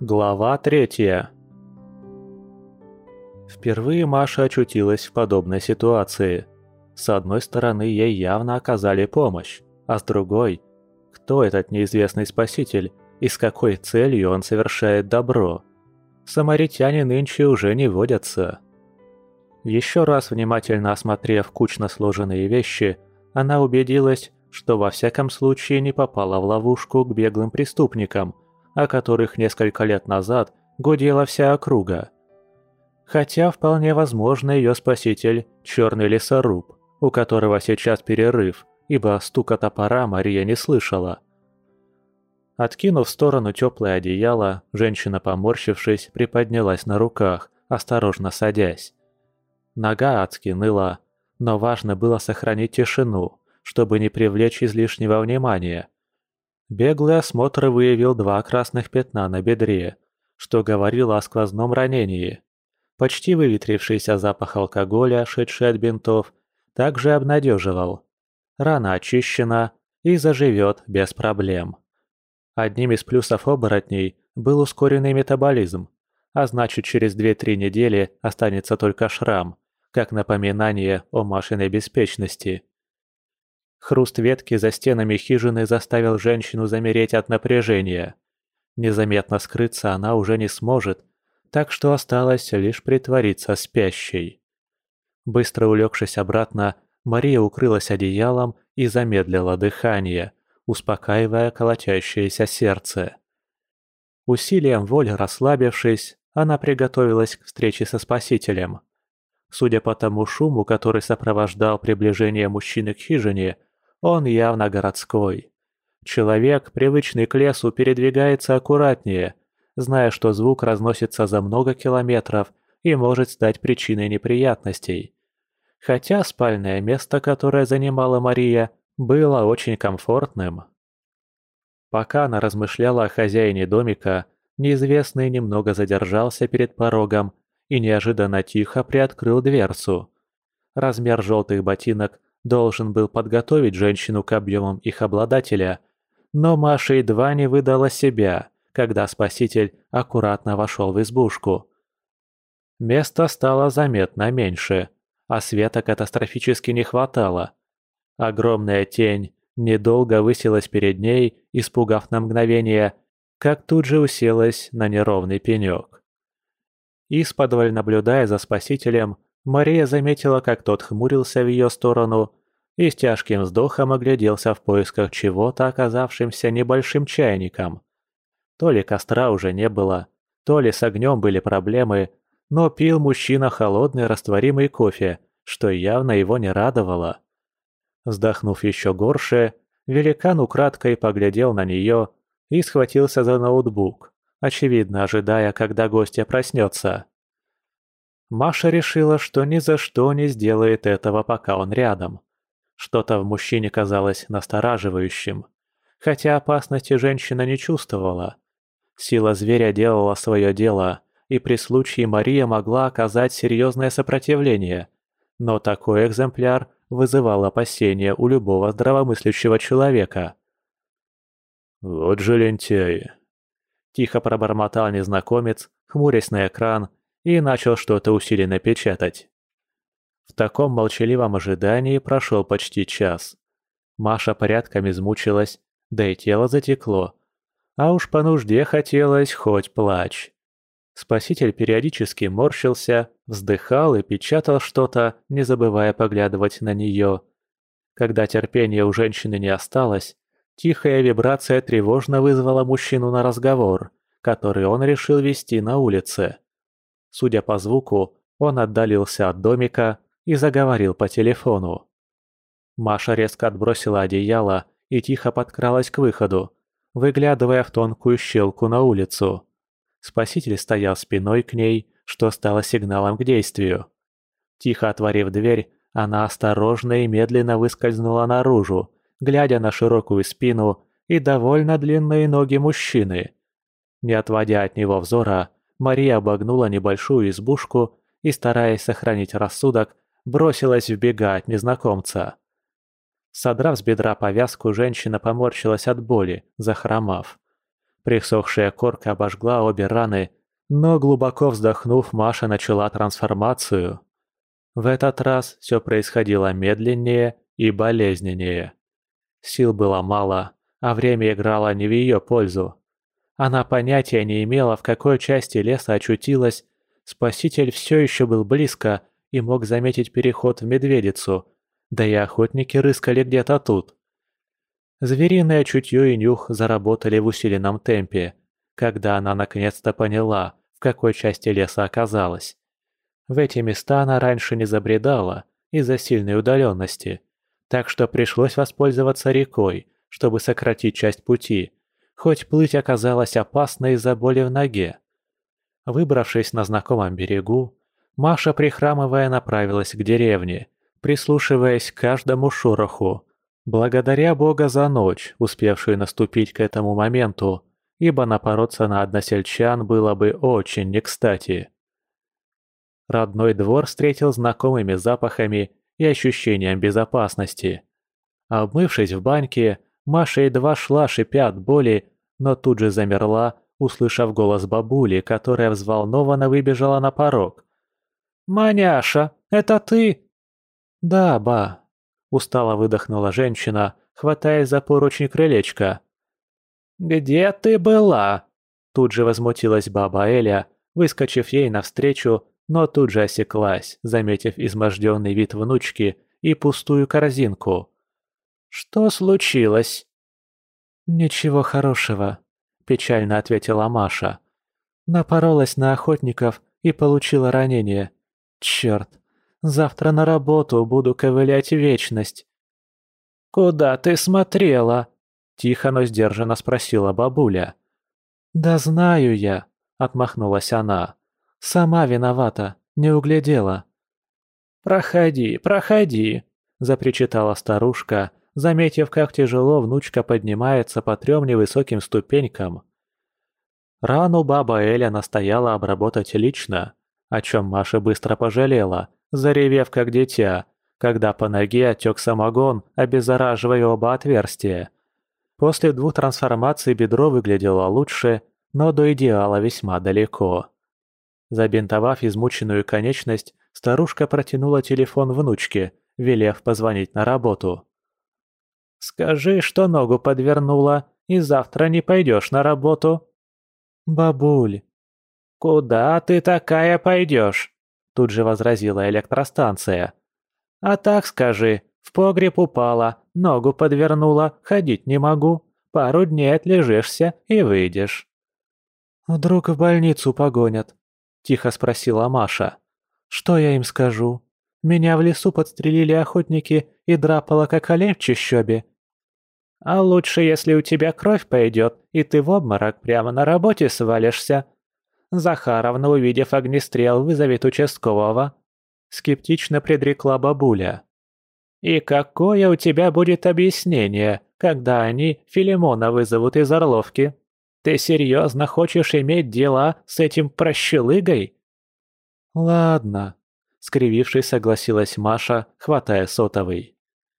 Глава 3. Впервые Маша очутилась в подобной ситуации. С одной стороны, ей явно оказали помощь, а с другой – кто этот неизвестный спаситель и с какой целью он совершает добро? Самаритяне нынче уже не водятся. Еще раз внимательно осмотрев кучно сложенные вещи, она убедилась, что во всяком случае не попала в ловушку к беглым преступникам, о которых несколько лет назад гудела вся округа. Хотя вполне возможно ее спаситель – черный лесоруб, у которого сейчас перерыв, ибо стука топора Мария не слышала. Откинув в сторону теплое одеяло, женщина, поморщившись, приподнялась на руках, осторожно садясь. Нога адски ныла, но важно было сохранить тишину, чтобы не привлечь излишнего внимания. Беглый осмотр выявил 2 красных пятна на бедре, что говорило о сквозном ранении. Почти выветрившийся запах алкоголя, шедший от бинтов, также обнадеживал. Рана очищена и заживет без проблем. Одним из плюсов оборотней был ускоренный метаболизм, а значит, через 2-3 недели останется только шрам, как напоминание о Машиной беспечности. Хруст ветки за стенами хижины заставил женщину замереть от напряжения. Незаметно скрыться она уже не сможет, так что осталось лишь притвориться спящей. Быстро улегшись обратно, Мария укрылась одеялом и замедлила дыхание, успокаивая колотящееся сердце. Усилием воли расслабившись, она приготовилась к встрече со спасителем. Судя по тому шуму, который сопровождал приближение мужчины к хижине, он явно городской. Человек, привычный к лесу, передвигается аккуратнее, зная, что звук разносится за много километров и может стать причиной неприятностей. Хотя спальное место, которое занимала Мария, было очень комфортным. Пока она размышляла о хозяине домика, неизвестный немного задержался перед порогом и неожиданно тихо приоткрыл дверцу. Размер желтых ботинок должен был подготовить женщину к объемам их обладателя, но Маша едва не выдала себя, когда спаситель аккуратно вошел в избушку. Места стало заметно меньше, а света катастрофически не хватало. Огромная тень недолго высилась перед ней, испугав на мгновение, как тут же уселась на неровный пенек. Исподволь наблюдая за спасителем, Мария заметила, как тот хмурился в ее сторону и с тяжким вздохом огляделся в поисках чего-то, оказавшимся небольшим чайником. То ли костра уже не было, то ли с огнем были проблемы, но пил мужчина холодный растворимый кофе, что явно его не радовало. Вздохнув еще горше, великан украдкой поглядел на нее и схватился за ноутбук, очевидно ожидая, когда гостья проснется. Маша решила, что ни за что не сделает этого, пока он рядом. Что-то в мужчине казалось настораживающим, хотя опасности женщина не чувствовала. Сила зверя делала свое дело, и при случае Мария могла оказать серьезное сопротивление, но такой экземпляр вызывал опасения у любого здравомыслящего человека. «Вот же лентяи!» – тихо пробормотал незнакомец, хмурясь на экран, и начал что-то усиленно печатать. В таком молчаливом ожидании прошел почти час. Маша порядком измучилась, да и тело затекло. А уж по нужде хотелось хоть плачь. Спаситель периодически морщился, вздыхал и печатал что-то, не забывая поглядывать на нее. Когда терпения у женщины не осталось, тихая вибрация тревожно вызвала мужчину на разговор, который он решил вести на улице. Судя по звуку, он отдалился от домика и заговорил по телефону. Маша резко отбросила одеяло и тихо подкралась к выходу, выглядывая в тонкую щелку на улицу. Спаситель стоял спиной к ней, что стало сигналом к действию. Тихо отворив дверь, она осторожно и медленно выскользнула наружу, глядя на широкую спину и довольно длинные ноги мужчины. Не отводя от него взора, Мария обогнула небольшую избушку и, стараясь сохранить рассудок, бросилась в бега от незнакомца. Содрав с бедра повязку, женщина поморщилась от боли, захромав. Присохшая корка обожгла обе раны, но глубоко вздохнув, Маша начала трансформацию. В этот раз все происходило медленнее и болезненнее. Сил было мало, а время играло не в ее пользу. Она понятия не имела, в какой части леса очутилась. Спаситель все еще был близко и мог заметить переход в Медведицу, да и охотники рыскали где-то тут. Звериное чутье и нюх заработали в усиленном темпе, когда она наконец-то поняла, в какой части леса оказалась. В эти места она раньше не забредала из-за сильной удаленности, так что пришлось воспользоваться рекой, чтобы сократить часть пути, хоть плыть оказалось опасно из-за боли в ноге. Выбравшись на знакомом берегу, Маша, прихрамывая, направилась к деревне, прислушиваясь к каждому шороху, благодаря Бога за ночь, успевшую наступить к этому моменту, ибо напороться на односельчан было бы очень не кстати. Родной двор встретил знакомыми запахами и ощущением безопасности. Обмывшись в баньке, Маша едва шла, шипя от боли, но тут же замерла, услышав голос бабули, которая взволнованно выбежала на порог. «Маняша, это ты?» «Да, ба», — устало выдохнула женщина, хватаясь за поручень крылечка. «Где ты была?» Тут же возмутилась баба Эля, выскочив ей навстречу, но тут же осеклась, заметив изможденный вид внучки и пустую корзинку. «Что случилось?» «Ничего хорошего», – печально ответила Маша. «Напоролась на охотников и получила ранение. Черт, завтра на работу буду ковылять вечность». «Куда ты смотрела?» – тихо, но сдержанно спросила бабуля. «Да знаю я», – отмахнулась она. «Сама виновата, не углядела». «Проходи, проходи», – запричитала старушка, заметив, как тяжело внучка поднимается по 3 невысоким ступенькам. Рану баба Эля настояла обработать лично, о чем Маша быстро пожалела, заревев как дитя, когда по ноге отек самогон, обеззараживая оба отверстия. После 2 трансформаций бедро выглядело лучше, но до идеала весьма далеко. Забинтовав измученную конечность, старушка протянула телефон внучке, велев позвонить на работу. «Скажи, что ногу подвернула, и завтра не пойдешь на работу». «Бабуль». «Куда ты такая пойдешь?» Тут же возразила электростанция. «А так скажи, в погреб упала, ногу подвернула, ходить не могу. Пару дней отлежишься и выйдешь». «Вдруг в больницу погонят?» – тихо спросила Маша. «Что я им скажу? Меня в лесу подстрелили охотники и драпало, как олень в чащобе». «А лучше, если у тебя кровь пойдет, и ты в обморок прямо на работе свалишься. Захаровна, увидев огнестрел, вызовет участкового», – скептично предрекла бабуля. «И какое у тебя будет объяснение, когда они Филимона вызовут из Орловки? Ты серьезно хочешь иметь дела с этим прощелыгой?» «Ладно», — скривившись, согласилась Маша, хватая сотовый.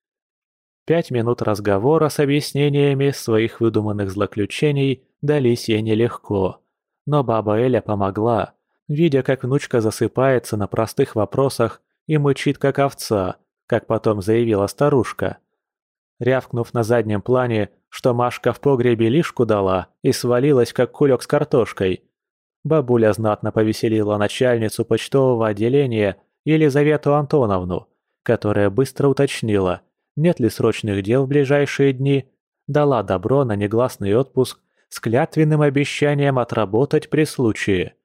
5 минут разговора с объяснениями своих выдуманных злоключений дались ей нелегко. Но баба Эля помогла, видя, как внучка засыпается на простых вопросах и мычит, как овца, как потом заявила старушка. Рявкнув на заднем плане, что Машка в погребе лишку дала и свалилась, как кулек с картошкой, бабуля знатно повеселила начальницу почтового отделения Елизавету Антоновну, которая быстро уточнила, нет ли срочных дел в ближайшие дни, дала добро на негласный отпуск с клятвенным обещанием отработать при случае.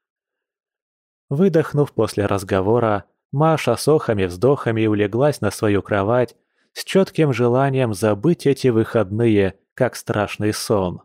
Выдохнув после разговора, Маша с охами-вздохами улеглась на свою кровать с четким желанием забыть эти выходные, как страшный сон.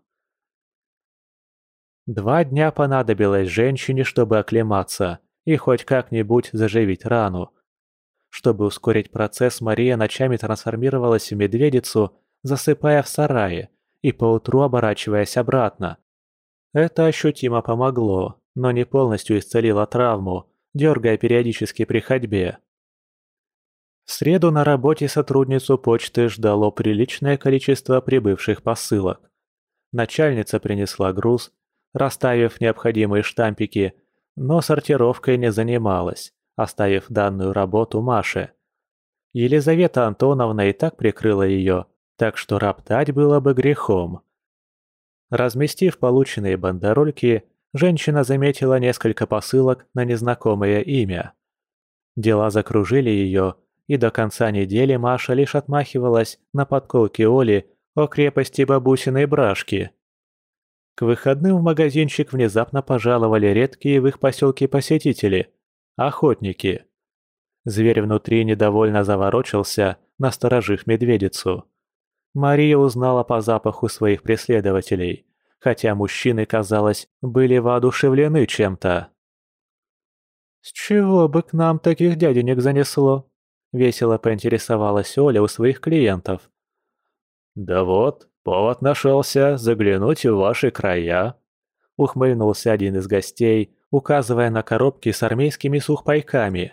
2 дня понадобилось женщине, чтобы оклематься и хоть как-нибудь заживить рану. Чтобы ускорить процесс, Мария ночами трансформировалась в медведицу, засыпая в сарае и поутру оборачиваясь обратно. Это ощутимо помогло, но не полностью исцелило травму, дергая периодически при ходьбе. В среду на работе сотрудницу почты ждало приличное количество прибывших посылок. Начальница принесла груз, расставив необходимые штампики, но сортировкой не занималась, оставив данную работу Маше. Елизавета Антоновна и так прикрыла ее, так что роптать было бы грехом. Разместив полученные бандерольки, женщина заметила несколько посылок на незнакомое имя. Дела закружили ее, и до конца недели Маша лишь отмахивалась на подколки Оли о крепости бабусиной брашки. К выходным в магазинчик внезапно пожаловали редкие в их поселке посетители – охотники. Зверь внутри недовольно заворочился, насторожив медведицу. Мария узнала по запаху своих преследователей, хотя мужчины, казалось, были воодушевлены чем-то. «С чего бы к нам таких дяденек занесло?» – весело поинтересовалась Оля у своих клиентов. «Да вот, повод нашелся заглянуть в ваши края», – ухмыльнулся один из гостей, указывая на коробки с армейскими сухпайками.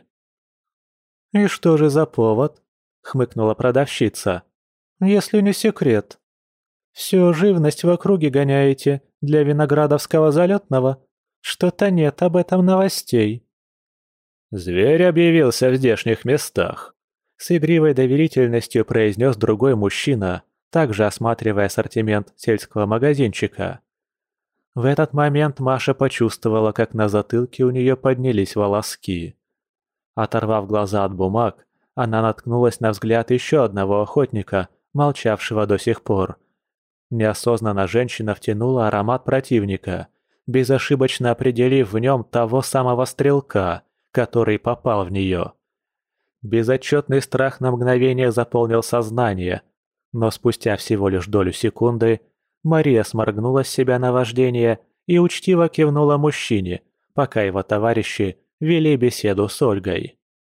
«И что же за повод?» – хмыкнула продавщица. «Если не секрет. Всю живность в округе гоняете для виноградовского залетного? Что-то нет об этом новостей». «Зверь объявился в здешних местах», – с игривой доверительностью произнес другой мужчина, также осматривая ассортимент сельского магазинчика. В этот момент Маша почувствовала, как на затылке у нее поднялись волоски. Оторвав глаза от бумаг, она наткнулась на взгляд еще одного охотника, молчавшего до сих пор. Неосознанно женщина втянула аромат противника, безошибочно определив в нем того самого стрелка, который попал в нее. Безотчетный страх на мгновение заполнил сознание, но спустя всего лишь долю секунды Мария сморгнула с себя наваждение и учтиво кивнула мужчине, пока его товарищи вели беседу с Ольгой.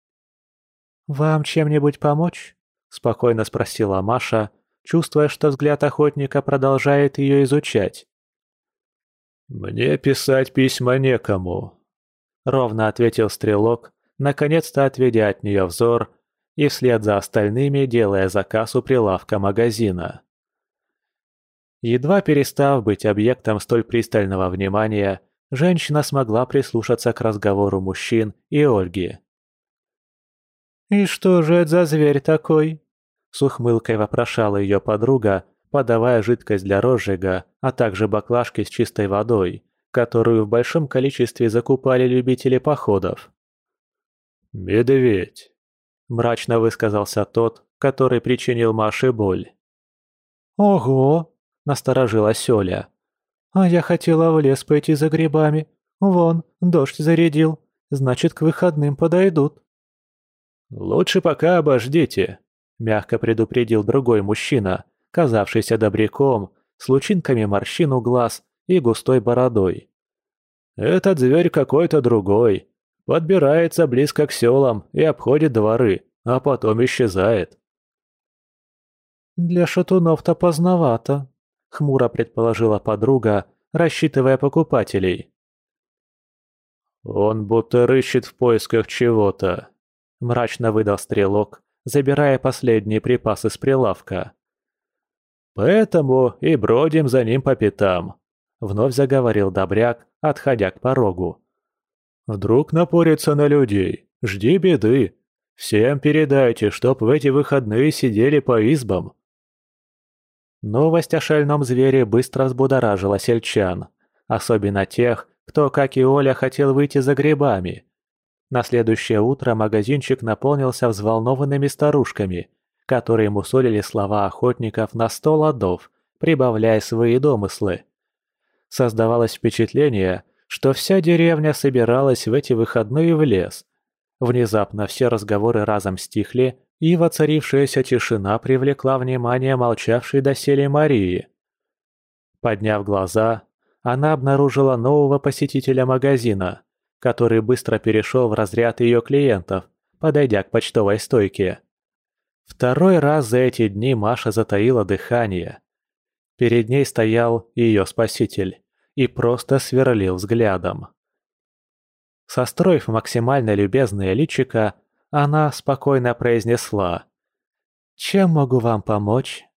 «Вам чем-нибудь помочь?» – спокойно спросила Маша, чувствуя, что взгляд охотника продолжает ее изучать. «Мне писать письма некому», – ровно ответил стрелок, наконец-то отведя от нее взор и вслед за остальными делая заказ у прилавка магазина. Едва перестав быть объектом столь пристального внимания, женщина смогла прислушаться к разговору мужчин и Ольги. «И что же это за зверь такой?» – с ухмылкой вопрошала ее подруга, подавая жидкость для розжига, а также баклажки с чистой водой, которую в большом количестве закупали любители походов. «Медведь», – мрачно высказался тот, который причинил Маше боль. «Ого!» – насторожилась Оля. «А я хотела в лес пойти за грибами. Вон, дождь зарядил. Значит, к выходным подойдут». «Лучше пока обождите», – мягко предупредил другой мужчина, казавшийся добряком, с лучинками морщин у глаз и густой бородой. «Этот зверь какой-то другой. Подбирается близко к селам и обходит дворы, а потом исчезает». «Для шатунов-то поздновато», — хмуро предположила подруга, рассчитывая покупателей. «Он будто рыщет в поисках чего-то», — мрачно выдал стрелок, забирая последние припасы с прилавка. «Поэтому и бродим за ним по пятам», — вновь заговорил добряк, отходя к порогу. «Вдруг напорится на людей, жди беды. Всем передайте, чтоб в эти выходные сидели по избам». Новость о шальном звере быстро взбудоражила сельчан, особенно тех, кто, как и Оля, хотел выйти за грибами. На следующее утро магазинчик наполнился взволнованными старушками, которые мусолили слова охотников на 100 ладов, прибавляя свои домыслы. Создавалось впечатление, что вся деревня собиралась в эти выходные в лес. Внезапно все разговоры разом стихли, и воцарившаяся тишина привлекла внимание молчавшей доселе Марии. Подняв глаза, она обнаружила нового посетителя магазина, который быстро перешел в разряд ее клиентов, подойдя к почтовой стойке. Второй раз за эти дни Маша затаила дыхание. Перед ней стоял ее спаситель и просто сверлил взглядом. Состроив максимально любезное личико, она спокойно произнесла: «Чем могу вам помочь?»